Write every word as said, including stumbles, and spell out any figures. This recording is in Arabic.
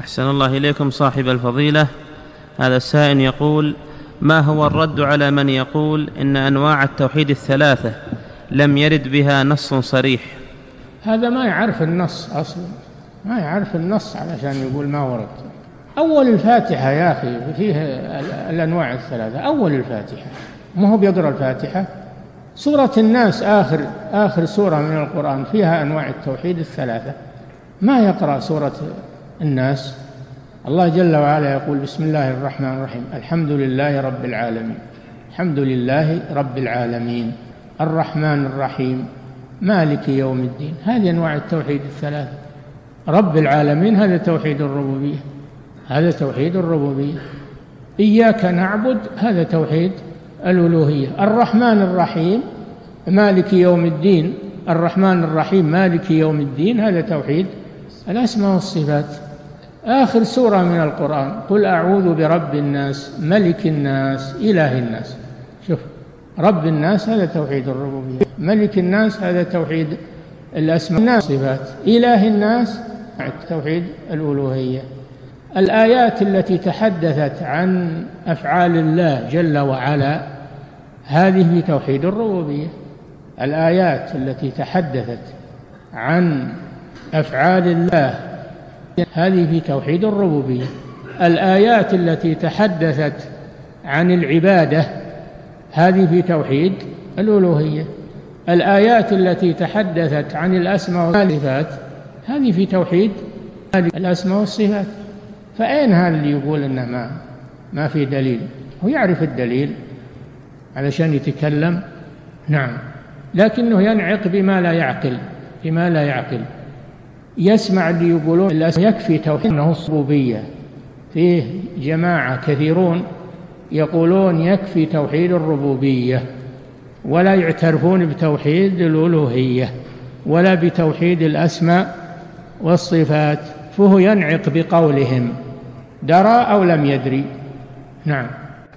أحسن الله إليكم صاحب الفضيلة. هذا السائل يقول: ما هو الرد على من يقول إن أنواع التوحيد الثلاثة لم يرد بها نص صريح؟ هذا ما يعرف النص أصلا، ما يعرف النص علشان يقول ما ورد. أول الفاتحة يا أخي فيه الأنواع الثلاثة، أول الفاتحة، ما هو بيقرأ الفاتحة. سورة الناس آخر آخر سورة من القرآن فيها أنواع التوحيد الثلاثة، ما يقرأ سورة الناس. الله جل وعلا يقول: بسم الله الرحمن الرحيم، الحمد لله رب العالمين، الحمد لله رب العالمين، الرحمن الرحيم، مالك يوم الدين. هذه أنواع التوحيد الثلاثة. رب العالمين هذا توحيد الربوبية، هذا توحيد الربوبية. إياك نعبد هذا توحيد الألوهية. الرحمن الرحيم مالك يوم الدين، الرحمن الرحيم مالك يوم الدين، هذا توحيد الأسماء والصفات. آخر سورة من القرآن: قل أعوذ برب الناس ملك الناس إله الناس. شوف، رب الناس هذا توحيد الربوبية، ملك الناس هذا توحيد الأسماء والصفات، إله الناس توحيد الألوهية. الآيات التي تحدثت عن أفعال الله جل وعلا هذه في توحيد الربوبية. الآيات التي تحدثت عن أفعال الله هذه في توحيد الربوبية. الآيات التي تحدثت عن العبادة هذه في توحيد الألوهية. الآيات التي تحدثت عن الأسماء والصفات هذه في توحيد الأسماء والصفات. فأين هذا اللي يقول إنه ما ما في دليل؟ هو يعرف الدليل علشان يتكلم، نعم، لكنه ينعق بما لا يعقل، بما لا يعقل. يسمع اللي يقولون يكفي توحيد الربوبية. فيه جماعة كثيرون يقولون يكفي توحيد الربوبية، ولا يعترفون بتوحيد الألوهية ولا بتوحيد الأسماء والصفات، فهو ينعق بقولهم، درى أو لم يدري. نعم.